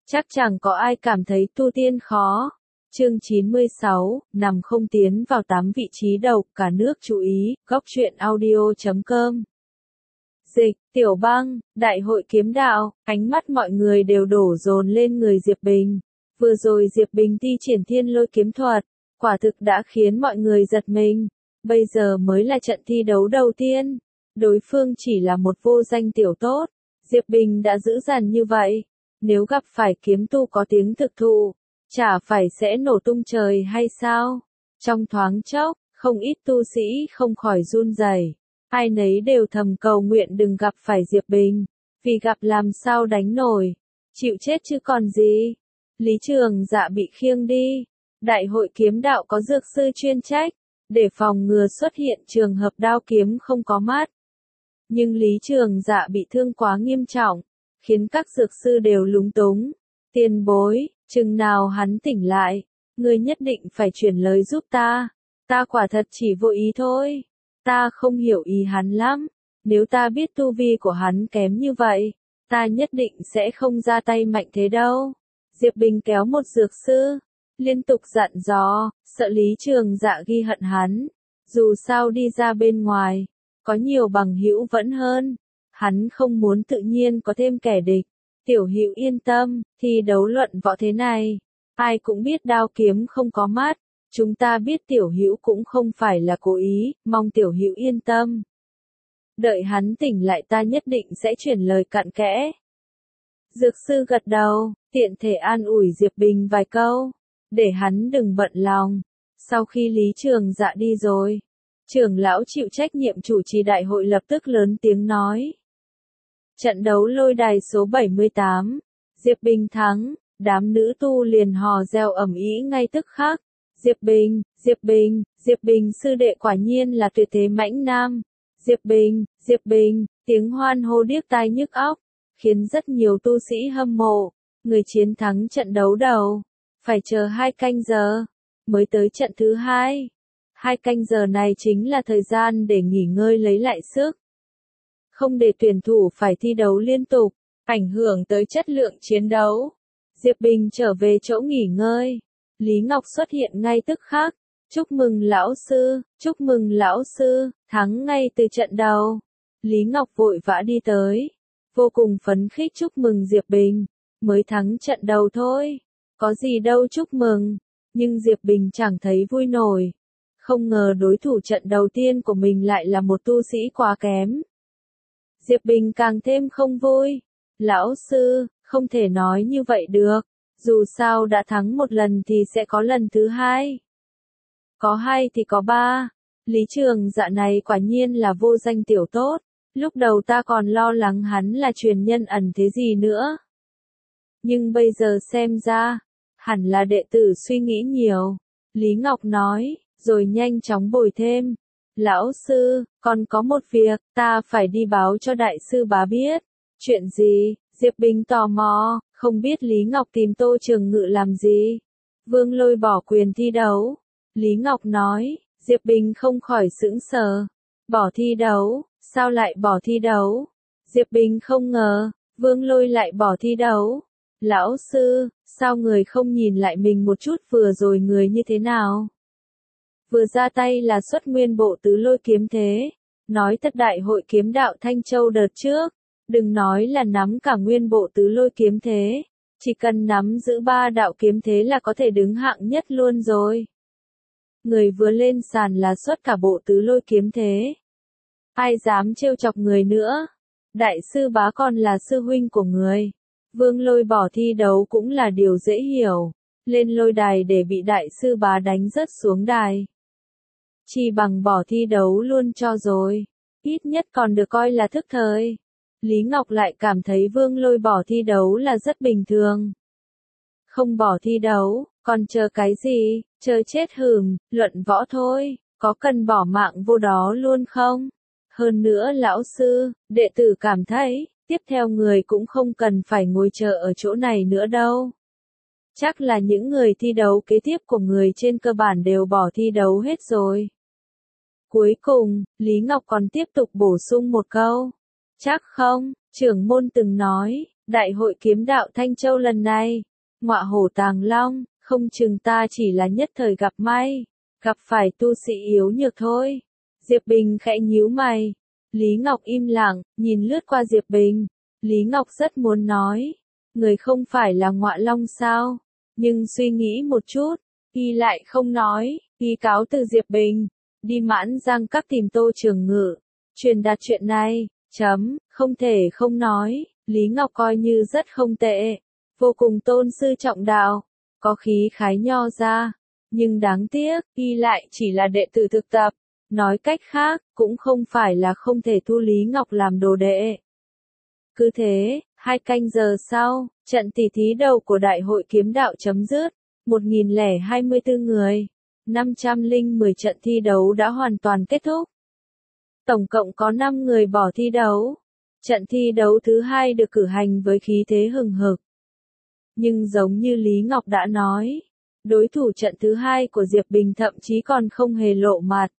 Chắc chẳng có ai cảm thấy tu tiên khó. Chương 96, nằm không tiến vào 8 vị trí đầu, cả nước chú ý, góc truyện audio.com. Dịch, Tiểu Băng, Đại hội kiếm đạo, ánh mắt mọi người đều đổ dồn lên người Diệp Bình. Vừa rồi Diệp Bình thi triển thiên lôi kiếm thuật, quả thực đã khiến mọi người giật mình. Bây giờ mới là trận thi đấu đầu tiên. Đối phương chỉ là một vô danh tiểu tốt. Diệp Bình đã dữ dằn như vậy. Nếu gặp phải kiếm tu có tiếng thực thụ, chả phải sẽ nổ tung trời hay sao? Trong thoáng chốc, không ít tu sĩ không khỏi run rẩy. Ai nấy đều thầm cầu nguyện đừng gặp phải Diệp Bình, vì gặp làm sao đánh nổi, chịu chết chứ còn gì. Lý Trường Dạ bị khiêng đi. Đại hội kiếm đạo có dược sư chuyên trách, để phòng ngừa xuất hiện trường hợp đao kiếm không có mắt. Nhưng Lý Trường Dạ bị thương quá nghiêm trọng, khiến các dược sư đều lúng túng. Tiền bối, chừng nào hắn tỉnh lại, ngươi nhất định phải chuyển lời giúp ta. Ta quả thật chỉ vô ý thôi. Ta không hiểu ý hắn lắm. Nếu ta biết tu vi của hắn kém như vậy, ta nhất định sẽ không ra tay mạnh thế đâu. Diệp Bình kéo một dược sư, liên tục dặn dò, sợ Lý Trường Dạ ghi hận hắn. Dù sao đi ra bên ngoài, có nhiều bằng hữu vẫn hơn. Hắn không muốn tự nhiên có thêm kẻ địch. Tiểu Hữu yên tâm, thi đấu luận võ thế này, ai cũng biết đao kiếm không có mắt. Chúng ta biết Tiểu Hữu cũng không phải là cố ý, mong Tiểu Hữu yên tâm. Đợi hắn tỉnh lại ta nhất định sẽ chuyển lời cặn kẽ. Dược sư gật đầu, tiện thể an ủi Diệp Bình vài câu, để hắn đừng bận lòng. Sau khi Lý Trường Dạ đi rồi, trưởng lão chịu trách nhiệm chủ trì đại hội lập tức lớn tiếng nói. Trận đấu lôi đài số 78, Diệp Bình thắng, đám nữ tu liền hò reo ầm ĩ ngay tức khắc. Diệp Bình, Diệp Bình, Diệp Bình sư đệ quả nhiên là tuyệt thế mãnh nam. Diệp Bình, Diệp Bình, tiếng hoan hô điếc tai nhức óc, khiến rất nhiều tu sĩ hâm mộ. Người chiến thắng trận đấu đầu, phải chờ 2 canh giờ, mới tới trận thứ 2. 2 canh giờ này chính là thời gian để nghỉ ngơi lấy lại sức. Không để tuyển thủ phải thi đấu liên tục, ảnh hưởng tới chất lượng chiến đấu. Diệp Bình trở về chỗ nghỉ ngơi. Lý Ngọc xuất hiện ngay tức khắc. Chúc mừng lão sư, chúc mừng lão sư, thắng ngay từ trận đầu. Lý Ngọc vội vã đi tới, vô cùng phấn khích chúc mừng Diệp Bình. Mới thắng trận đầu thôi, có gì đâu chúc mừng. Nhưng Diệp Bình chẳng thấy vui nổi. Không ngờ đối thủ trận đầu tiên của mình lại là một tu sĩ quá kém. Diệp Bình càng thêm không vui. Lão sư, không thể nói như vậy được. Dù sao đã thắng một lần thì sẽ có lần thứ 2. Có 2 thì có 3. Lý Trường Dạ này quả nhiên là vô danh tiểu tốt. Lúc đầu ta còn lo lắng hắn là truyền nhân ẩn thế gì nữa. Nhưng bây giờ xem ra, hẳn là đệ tử suy nghĩ nhiều. Lý Ngọc nói, rồi nhanh chóng bồi thêm. Lão sư, còn có một việc, ta phải đi báo cho đại sư bá biết. Chuyện gì? Diệp Bình tò mò, không biết Lý Ngọc tìm Tô Trường Ngự làm gì. Vương Lôi bỏ quyền thi đấu. Lý Ngọc nói, Diệp Bình không khỏi sững sờ. Bỏ thi đấu, sao lại bỏ thi đấu? Diệp Bình không ngờ, Vương Lôi lại bỏ thi đấu. Lão sư, sao người không nhìn lại mình một chút vừa rồi người như thế nào? Vừa ra tay là xuất nguyên bộ tứ lôi kiếm thế. Nói thật đại hội kiếm đạo Thanh Châu đợt trước, đừng nói là nắm cả nguyên bộ tứ lôi kiếm thế. Chỉ cần nắm giữ 3 đạo kiếm thế là có thể đứng hạng nhất luôn rồi. Người vừa lên sàn là xuất cả bộ tứ lôi kiếm thế. Ai dám trêu chọc người nữa? Đại sư bá còn là sư huynh của người. Vương Lôi bỏ thi đấu cũng là điều dễ hiểu. Lên lôi đài để bị đại sư bá đánh rớt xuống đài. Chỉ bằng bỏ thi đấu luôn cho rồi. Ít nhất còn được coi là thức thời. Lý Ngọc lại cảm thấy Vương Lôi bỏ thi đấu là rất bình thường. Không bỏ thi đấu, còn chờ cái gì, chờ chết hửm, luận võ thôi, có cần bỏ mạng vô đó luôn không? Hơn nữa lão sư, đệ tử cảm thấy, tiếp theo người cũng không cần phải ngồi chờ ở chỗ này nữa đâu. Chắc là những người thi đấu kế tiếp của người trên cơ bản đều bỏ thi đấu hết rồi. Cuối cùng, Lý Ngọc còn tiếp tục bổ sung một câu. Chắc không, trưởng môn từng nói, Đại hội kiếm đạo Thanh Châu lần này, ngọa hổ tàng long, không chừng ta chỉ là nhất thời gặp may, gặp phải tu sĩ yếu nhược thôi. Diệp Bình khẽ nhíu mày. Lý Ngọc im lặng, nhìn lướt qua Diệp Bình. Lý Ngọc rất muốn nói, người không phải là ngọa long sao? Nhưng suy nghĩ một chút, y lại không nói, y cáo từ Diệp Bình, đi Mãn Giang Các tìm Tô Trường Ngự, truyền đạt chuyện này, không thể không nói, Lý Ngọc coi như rất không tệ, vô cùng tôn sư trọng đạo, có khí khái nho ra, nhưng đáng tiếc, y lại chỉ là đệ tử thực tập, nói cách khác, cũng không phải là không thể thu Lý Ngọc làm đồ đệ. Cứ thế, 2 canh giờ sau, trận tỷ thí đầu của Đại hội kiếm đạo chấm dứt, 1024 người, 510 trận thi đấu đã hoàn toàn kết thúc. Tổng cộng có 5 người bỏ thi đấu. Trận thi đấu thứ 2 được cử hành với khí thế hừng hực. Nhưng giống như Lý Ngọc đã nói, đối thủ trận thứ 2 của Diệp Bình thậm chí còn không hề lộ mặt.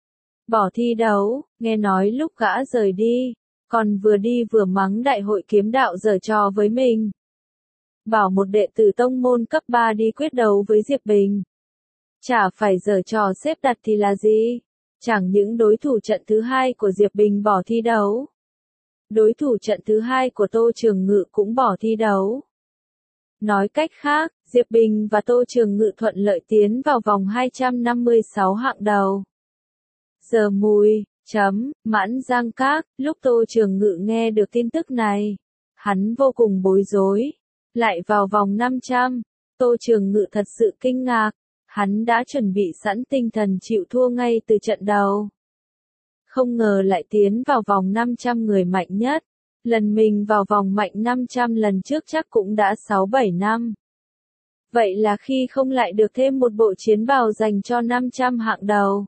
Bỏ thi đấu, nghe nói lúc gã rời đi, còn vừa đi vừa mắng Đại hội kiếm đạo giở trò với mình. Bảo một đệ tử tông môn cấp 3 đi quyết đấu với Diệp Bình. Chả phải giở trò xếp đặt thì là gì? Chẳng những đối thủ trận thứ 2 của Diệp Bình bỏ thi đấu. Đối thủ trận thứ 2 của Tô Trường Ngự cũng bỏ thi đấu. Nói cách khác, Diệp Bình và Tô Trường Ngự thuận lợi tiến vào vòng 256 hạng đầu. Giờ mùi, Mãn Giang Các, lúc Tô Trường Ngự nghe được tin tức này, hắn vô cùng bối rối. Lại vào vòng 500, Tô Trường Ngự thật sự kinh ngạc, hắn đã chuẩn bị sẵn tinh thần chịu thua ngay từ trận đầu. Không ngờ lại tiến vào vòng 500 người mạnh nhất, lần mình vào vòng mạnh 500 lần trước chắc cũng đã 6-7 năm. Vậy là khi không lại được thêm một bộ chiến bào dành cho 500 hạng đầu.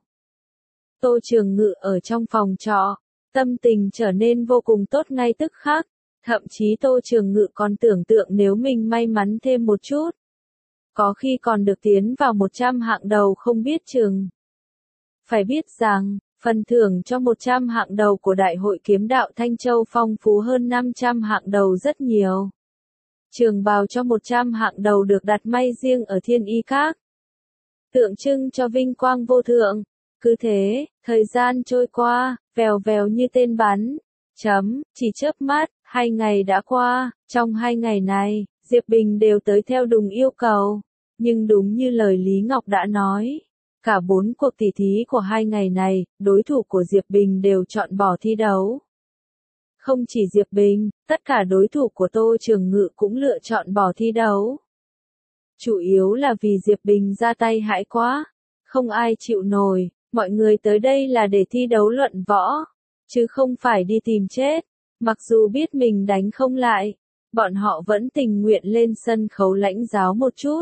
Tô Trường Ngự ở trong phòng trọ, tâm tình trở nên vô cùng tốt ngay tức khắc, thậm chí Tô Trường Ngự còn tưởng tượng nếu mình may mắn thêm một chút, có khi còn được tiến vào 100 hạng đầu không biết chừng. Phải biết rằng, phần thưởng cho 100 hạng đầu của Đại hội kiếm đạo Thanh Châu phong phú hơn 500 hạng đầu rất nhiều. Trường bào cho 100 hạng đầu được đặt may riêng ở Thiên Y Các, tượng trưng cho vinh quang vô thượng. Cứ thế, thời gian trôi qua, vèo vèo như tên bắn. Chỉ chớp mắt, 2 ngày đã qua, trong 2 ngày này, Diệp Bình đều tới theo đúng yêu cầu. Nhưng đúng như lời Lý Ngọc đã nói, cả 4 cuộc tỷ thí của 2 ngày này, đối thủ của Diệp Bình đều chọn bỏ thi đấu. Không chỉ Diệp Bình, tất cả đối thủ của Tô Trường Ngự cũng lựa chọn bỏ thi đấu. Chủ yếu là vì Diệp Bình ra tay hãi quá, không ai chịu nổi, mọi người tới đây là để thi đấu luận võ, chứ không phải đi tìm chết. Mặc dù biết mình đánh không lại, bọn họ vẫn tình nguyện lên sân khấu lãnh giáo một chút.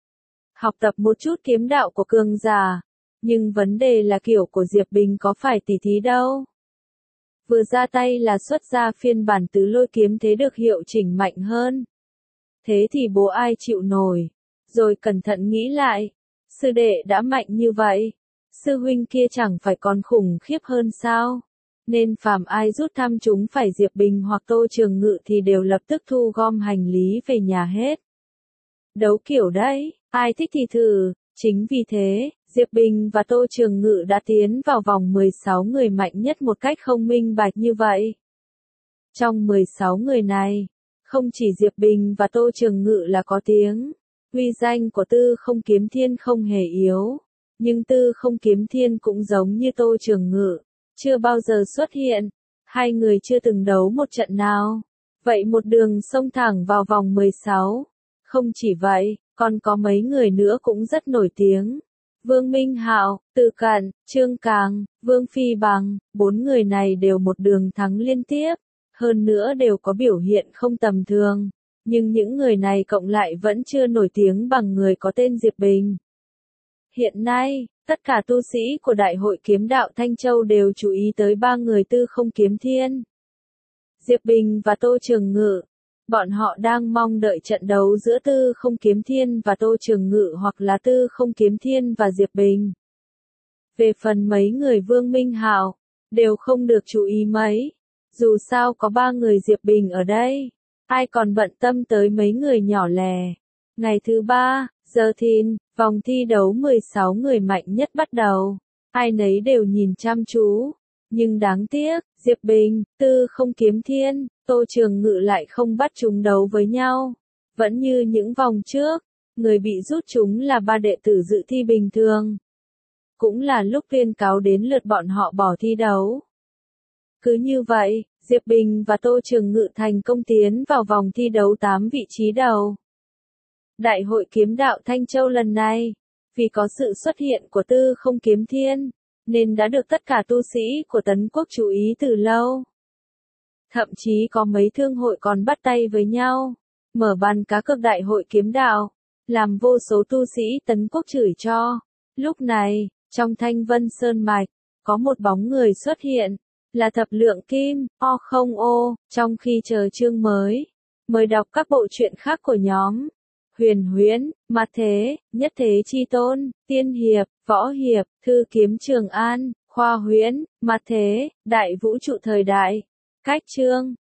Học tập một chút kiếm đạo của cường giả, nhưng vấn đề là kiểu của Diệp Bình có phải tỉ thí đâu. Vừa ra tay là xuất ra phiên bản tứ lôi kiếm thế được hiệu chỉnh mạnh hơn. Thế thì bố ai chịu nổi, rồi cẩn thận nghĩ lại, sư đệ đã mạnh như vậy, sư huynh kia chẳng phải còn khủng khiếp hơn sao? Nên phàm ai rút thăm chúng phải Diệp Bình hoặc Tô Trường Ngự thì đều lập tức thu gom hành lý về nhà hết. Đấu kiểu đấy, ai thích thì thử, chính vì thế, Diệp Bình và Tô Trường Ngự đã tiến vào vòng 16 người mạnh nhất một cách không minh bạch như vậy. Trong 16 người này, không chỉ Diệp Bình và Tô Trường Ngự là có tiếng, uy danh của Tư Không Kiếm Thiên không hề yếu, nhưng Tư Không Kiếm Thiên cũng giống như Tô Trường Ngự, chưa bao giờ xuất hiện, 2 người chưa từng đấu một trận nào, vậy một đường xông thẳng vào vòng 16. Không chỉ vậy, còn có mấy người nữa cũng rất nổi tiếng. Vương Minh Hạo, Từ Cận, Trương Càng, Vương Phi Bằng, 4 người này đều một đường thắng liên tiếp, hơn nữa đều có biểu hiện không tầm thường, nhưng những người này cộng lại vẫn chưa nổi tiếng bằng người có tên Diệp Bình. Hiện nay, tất cả tu sĩ của Đại hội kiếm đạo Thanh Châu đều chú ý tới 3 người Tư Không Kiếm Thiên, Diệp Bình và Tô Trường Ngự. Bọn họ đang mong đợi trận đấu giữa Tư Không Kiếm Thiên và Tô Trường Ngự hoặc là Tư Không Kiếm Thiên và Diệp Bình. Về phần mấy người Vương Minh Hạo, đều không được chú ý mấy. Dù sao có 3 người Diệp Bình ở đây, ai còn bận tâm tới mấy người nhỏ lẻ. Ngày thứ 3, giờ thìn, vòng thi đấu 16 người mạnh nhất bắt đầu. Ai nấy đều nhìn chăm chú. Nhưng đáng tiếc, Diệp Bình, Tư Không Kiếm Thiên, Tô Trường Ngự lại không bắt chúng đấu với nhau. Vẫn như những vòng trước, người bị rút chúng là 3 đệ tử dự thi bình thường. Cũng là lúc tuyên cáo đến lượt bọn họ bỏ thi đấu. Cứ như vậy, Diệp Bình và Tô Trường Ngự thành công tiến vào vòng thi đấu 8 vị trí đầu. Đại hội kiếm đạo Thanh Châu lần này, vì có sự xuất hiện của Tư Không Kiếm Thiên, nên đã được tất cả tu sĩ của Tấn Quốc chú ý từ lâu. Thậm chí có mấy thương hội còn bắt tay với nhau, mở bàn cá cược đại hội kiếm đạo, làm vô số tu sĩ Tấn Quốc chửi cho. Lúc này, trong Thanh Vân Sơn Mạch, có một bóng người xuất hiện, là Thập Lượng Kim, O không O, trong khi chờ chương mới đọc các bộ truyện khác của nhóm. Huyền Huyễn, Mặt Thế, Nhất Thế Chi Tôn, Tiên Hiệp, Võ Hiệp, Thư Kiếm Trường An, Khoa Huyễn, Mặt Thế, Đại Vũ Trụ Thời Đại. Cách chương